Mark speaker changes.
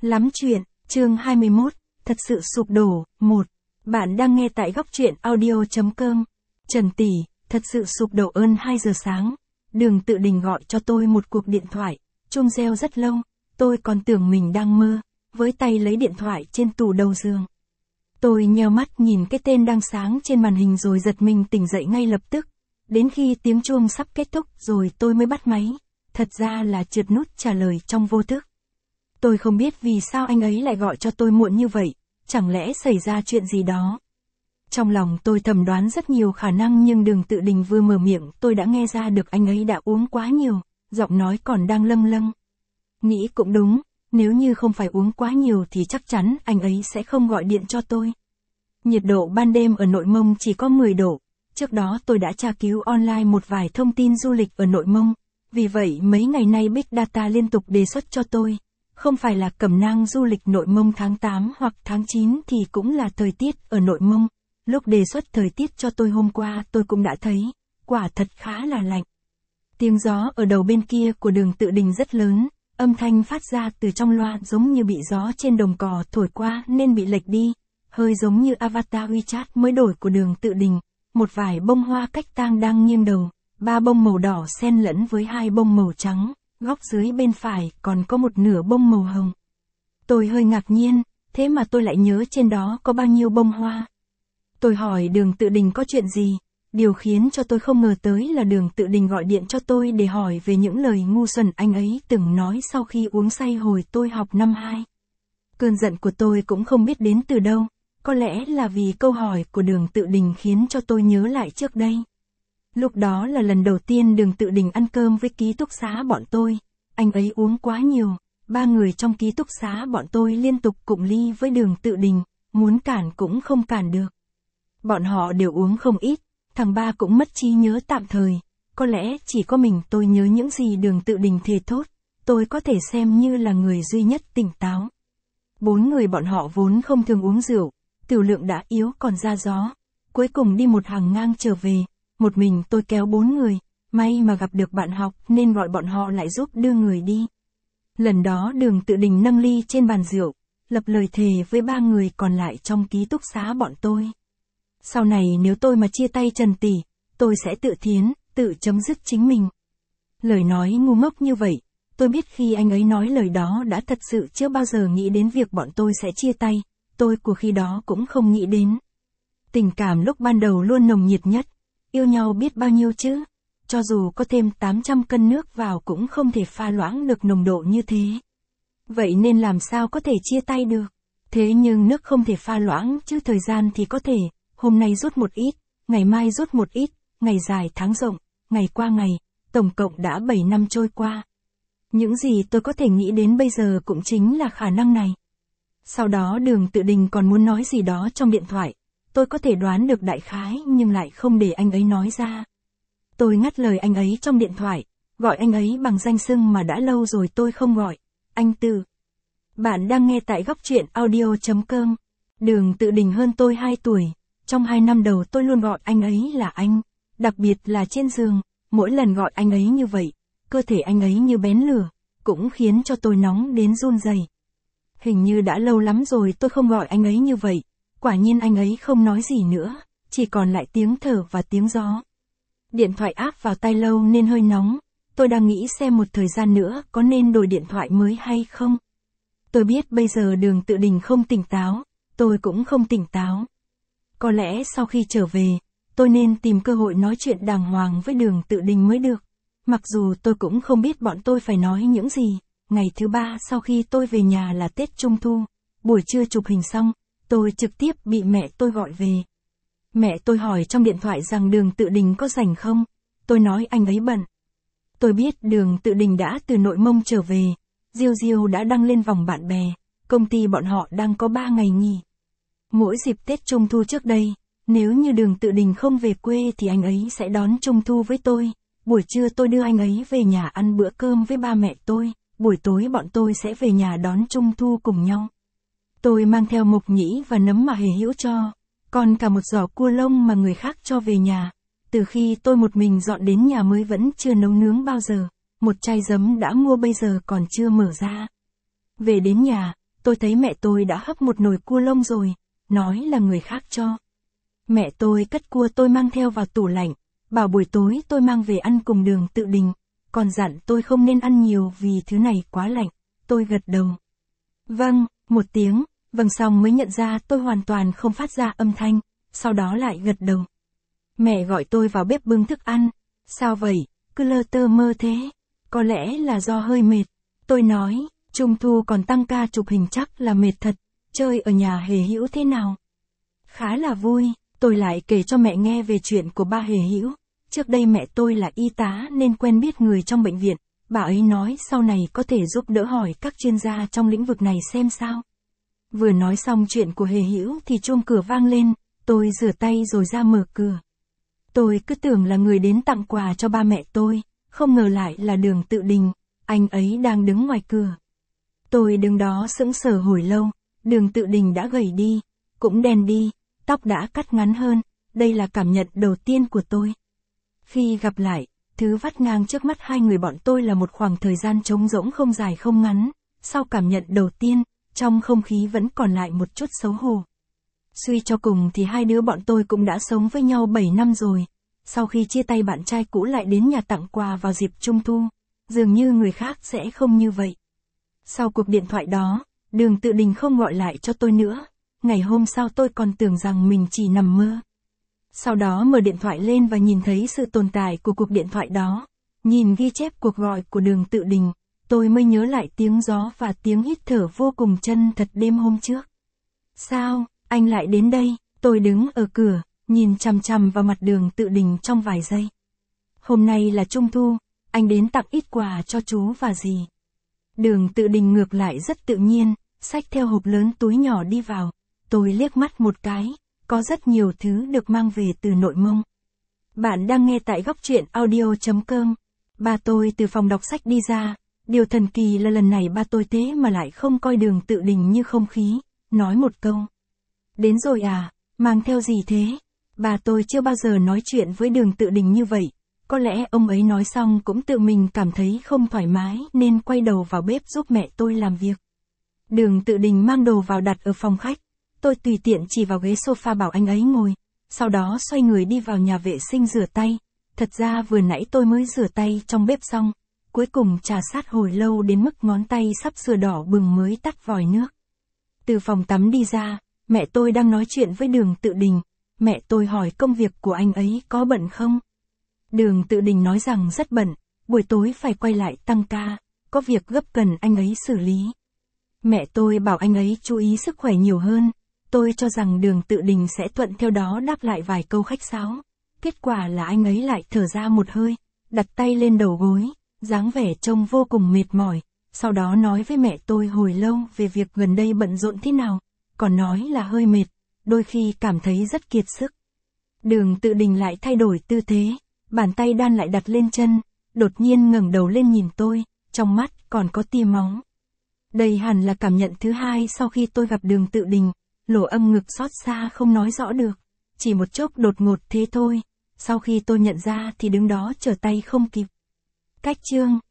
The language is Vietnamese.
Speaker 1: Lắm chuyện, chương 21, thật sự sụp đổ, 1. Bạn đang nghe tại góc truyện audio.com. Trần tỷ, thật sự sụp đổ. 2 giờ sáng. Đường Tự Đình gọi cho tôi một cuộc điện thoại, chuông reo rất lâu, tôi còn tưởng mình đang mơ, với tay lấy điện thoại trên tủ đầu giường. Tôi nheo mắt nhìn cái tên đang sáng trên màn hình rồi giật mình tỉnh dậy ngay lập tức. Đến khi tiếng chuông sắp kết thúc rồi tôi mới bắt máy, thật ra là trượt nút trả lời trong vô thức. Tôi không biết vì sao anh ấy lại gọi cho tôi muộn như vậy, chẳng lẽ xảy ra chuyện gì đó. Trong lòng tôi thầm đoán rất nhiều khả năng nhưng Đường Tự Đình vừa mở miệng tôi đã nghe ra được anh ấy đã uống quá nhiều, giọng nói còn đang lâng lâng. Nghĩ cũng đúng, nếu như không phải uống quá nhiều thì chắc chắn anh ấy sẽ không gọi điện cho tôi. Nhiệt độ ban đêm ở Nội Mông chỉ có 10 độ, trước đó tôi đã tra cứu online một vài thông tin du lịch ở Nội Mông, vì vậy mấy ngày nay Big Data liên tục đề xuất cho tôi. Không phải là cẩm nang du lịch Nội Mông tháng 8 hoặc tháng 9 thì cũng là thời tiết ở Nội Mông. Lúc đề xuất thời tiết cho tôi hôm qua tôi cũng đã thấy, quả thật khá là lạnh. Tiếng gió ở đầu bên kia của Đường Tự Đình rất lớn, âm thanh phát ra từ trong loa giống như bị gió trên đồng cỏ thổi qua nên bị lệch đi, hơi giống như avatar WeChat mới đổi của Đường Tự Đình. Một vài bông hoa cách tang đang nghiêng đầu, 3 bông màu đỏ xen lẫn với 2 bông màu trắng. Góc dưới bên phải còn có một nửa bông màu hồng. Tôi hơi ngạc nhiên, thế mà tôi lại nhớ trên đó có bao nhiêu bông hoa. Tôi hỏi Đường Tự Đình có chuyện gì, điều khiến cho tôi không ngờ tới là Đường Tự Đình gọi điện cho tôi để hỏi về những lời ngu xuẩn anh ấy từng nói sau khi uống say hồi tôi học năm 2. Cơn giận của tôi cũng không biết đến từ đâu, có lẽ là vì câu hỏi của Đường Tự Đình khiến cho tôi nhớ lại trước đây. Lúc đó là lần đầu tiên Đường Tự Đình ăn cơm với ký túc xá bọn tôi, anh ấy uống quá nhiều, 3 người trong ký túc xá bọn tôi liên tục cụng ly với Đường Tự Đình, muốn cản cũng không cản được. Bọn họ đều uống không ít, thằng ba cũng mất trí nhớ tạm thời, có lẽ chỉ có mình tôi nhớ những gì Đường Tự Đình thề thốt, tôi có thể xem như là người duy nhất tỉnh táo. 4 người bọn họ vốn không thường uống rượu, tiểu lượng đã yếu còn ra gió, cuối cùng đi một hàng ngang trở về. Một mình tôi kéo 4 người, may mà gặp được bạn học nên gọi bọn họ lại giúp đưa người đi. Lần đó Đường Tự Đình nâng ly trên bàn rượu, lập lời thề với 3 người còn lại trong ký túc xá bọn tôi. Sau này nếu tôi mà chia tay Trần tỷ, tôi sẽ tự thiến, tự chấm dứt chính mình. Lời nói ngu ngốc như vậy, tôi biết khi anh ấy nói lời đó đã thật sự chưa bao giờ nghĩ đến việc bọn tôi sẽ chia tay, tôi của khi đó cũng không nghĩ đến. Tình cảm lúc ban đầu luôn nồng nhiệt nhất. Yêu nhau biết bao nhiêu chứ, cho dù có thêm 800 cân nước vào cũng không thể pha loãng được nồng độ như thế. Vậy nên làm sao có thể chia tay được? Thế nhưng nước không thể pha loãng chứ thời gian thì có thể, hôm nay rút một ít, ngày mai rút một ít, ngày dài tháng rộng, ngày qua ngày, tổng cộng đã 7 năm trôi qua. Những gì tôi có thể nghĩ đến bây giờ cũng chính là khả năng này. Sau đó Đường Tự Đình còn muốn nói gì đó trong điện thoại. Tôi có thể đoán được đại khái nhưng lại không để anh ấy nói ra. Tôi ngắt lời anh ấy trong điện thoại, gọi anh ấy bằng danh xưng mà đã lâu rồi tôi không gọi, anh Tự. Bạn đang nghe tại góc truyện audio.com. Đường Tự Đình hơn tôi 2 tuổi, trong 2 năm đầu tôi luôn gọi anh ấy là anh, đặc biệt là trên giường, mỗi lần gọi anh ấy như vậy, cơ thể anh ấy như bén lửa, cũng khiến cho tôi nóng đến run rẩy. Hình như đã lâu lắm rồi tôi không gọi anh ấy như vậy. Quả nhiên anh ấy không nói gì nữa, chỉ còn lại tiếng thở và tiếng gió. Điện thoại áp vào tai lâu nên hơi nóng, tôi đang nghĩ xem một thời gian nữa có nên đổi điện thoại mới hay không. Tôi biết bây giờ Đường Tự Đình không tỉnh táo, tôi cũng không tỉnh táo. Có lẽ sau khi trở về, tôi nên tìm cơ hội nói chuyện đàng hoàng với Đường Tự Đình mới được. Mặc dù tôi cũng không biết bọn tôi phải nói những gì. Ngày thứ 3 sau khi tôi về nhà là Tết Trung Thu, buổi trưa chụp hình xong. Tôi trực tiếp bị mẹ tôi gọi về. Mẹ tôi hỏi trong điện thoại rằng Đường Tự Đình có rảnh không? Tôi nói anh ấy bận. Tôi biết Đường Tự Đình đã từ Nội Mông trở về. Diêu Diêu đã đăng lên vòng bạn bè. Công ty bọn họ đang có 3 ngày nghỉ. Mỗi dịp Tết Trung Thu trước đây, nếu như Đường Tự Đình không về quê thì anh ấy sẽ đón Trung Thu với tôi. Buổi trưa tôi đưa anh ấy về nhà ăn bữa cơm với ba mẹ tôi. Buổi tối bọn tôi sẽ về nhà đón Trung Thu cùng nhau. Tôi mang theo mộc nhĩ và nấm mà Hề Hữu cho, còn cả một giỏ cua lông mà người khác cho về nhà. Từ khi tôi một mình dọn đến nhà mới vẫn chưa nấu nướng bao giờ, một chai giấm đã mua bây giờ còn chưa mở ra. Về đến nhà, tôi thấy mẹ tôi đã hấp một nồi cua lông rồi, nói là người khác cho. Mẹ tôi cất cua tôi mang theo vào tủ lạnh, bảo buổi tối tôi mang về ăn cùng Đường Tự Đình, còn dặn tôi không nên ăn nhiều vì thứ này quá lạnh. Tôi gật đầu. Vâng, một tiếng, vâng xong mới nhận ra tôi hoàn toàn không phát ra âm thanh, sau đó lại gật đầu. Mẹ gọi tôi vào bếp bưng thức ăn. Sao vậy, cứ lơ tơ mơ thế? Có lẽ là do hơi mệt. Tôi nói, Trung thu còn tăng ca chụp hình chắc là mệt thật, chơi ở nhà Hề Hữu thế nào? Khá là vui, tôi lại kể cho mẹ nghe về chuyện của ba Hề Hữu. Trước đây mẹ tôi là y tá nên quen biết người trong bệnh viện, bà ấy nói sau này có thể giúp đỡ hỏi các chuyên gia trong lĩnh vực này xem sao. Vừa nói xong chuyện của Hề Hữu thì chuông cửa vang lên, tôi rửa tay rồi ra mở cửa. Tôi cứ tưởng là người đến tặng quà cho ba mẹ tôi, không ngờ lại là Đường Tự Đình, anh ấy đang đứng ngoài cửa. Tôi đứng đó sững sờ hồi lâu, Đường Tự Đình đã gầy đi, cũng đen đi, tóc đã cắt ngắn hơn, đây là cảm nhận đầu tiên của tôi. Khi gặp lại, thứ vắt ngang trước mắt hai người bọn tôi là một khoảng thời gian trống rỗng không dài không ngắn, sau cảm nhận đầu tiên, trong không khí vẫn còn lại một chút xấu hổ. Suy cho cùng thì hai đứa bọn tôi cũng đã sống với nhau 7 năm rồi, sau khi chia tay bạn trai cũ lại đến nhà tặng quà vào dịp Trung thu, dường như người khác sẽ không như vậy. Sau cuộc điện thoại đó, Đường Tự Đình không gọi lại cho tôi nữa, ngày hôm sau tôi còn tưởng rằng mình chỉ nằm mơ. Sau đó mở điện thoại lên và nhìn thấy sự tồn tại của cuộc điện thoại đó, nhìn ghi chép cuộc gọi của Đường Tự Đình, tôi mới nhớ lại tiếng gió và tiếng hít thở vô cùng chân thật đêm hôm trước. Sao, anh lại đến đây? Tôi đứng ở cửa, nhìn chằm chằm vào mặt Đường Tự Đình trong vài giây. Hôm nay là Trung thu, anh đến tặng ít quà cho chú và dì. Đường Tự Đình ngược lại rất tự nhiên, xách theo hộp lớn túi nhỏ đi vào. Tôi liếc mắt một cái, có rất nhiều thứ được mang về từ Nội Mông. Bạn đang nghe tại Góc Truyện Audio.com. Ba tôi từ phòng đọc sách đi ra, điều thần kỳ là lần này ba tôi thế mà lại không coi Đường Tự Đình như không khí, nói một câu. Đến rồi à, mang theo gì thế? Ba tôi chưa bao giờ nói chuyện với Đường Tự Đình như vậy, có lẽ ông ấy nói xong cũng tự mình cảm thấy không thoải mái nên quay đầu vào bếp giúp mẹ tôi làm việc. Đường Tự Đình mang đồ vào đặt ở phòng khách, tôi tùy tiện chỉ vào ghế sofa bảo anh ấy ngồi, sau đó xoay người đi vào nhà vệ sinh rửa tay. Thật ra vừa nãy tôi mới rửa tay trong bếp xong, cuối cùng trà sát hồi lâu đến mức ngón tay sắp sửa đỏ bừng mới tắt vòi nước. Từ phòng tắm đi ra, mẹ tôi đang nói chuyện với Đường Tự Đình, mẹ tôi hỏi công việc của anh ấy có bận không? Đường Tự Đình nói rằng rất bận, buổi tối phải quay lại tăng ca, có việc gấp cần anh ấy xử lý. Mẹ tôi bảo anh ấy chú ý sức khỏe nhiều hơn, tôi cho rằng Đường Tự Đình sẽ thuận theo đó đáp lại vài câu khách sáo. Kết quả là anh ấy lại thở ra một hơi, đặt tay lên đầu gối, dáng vẻ trông vô cùng mệt mỏi, sau đó nói với mẹ tôi hồi lâu về việc gần đây bận rộn thế nào, còn nói là hơi mệt, đôi khi cảm thấy rất kiệt sức. Đường Tự Đình lại thay đổi tư thế, bàn tay đan lại đặt lên chân, đột nhiên ngẩng đầu lên nhìn tôi, trong mắt còn có tia máu. Đây hẳn là cảm nhận thứ hai sau khi tôi gặp Đường Tự Đình, lỗ âm ngực xót xa không nói rõ được, chỉ một chốc đột ngột thế thôi, sau khi tôi nhận ra thì đứng đó trở tay không kịp. Cách chương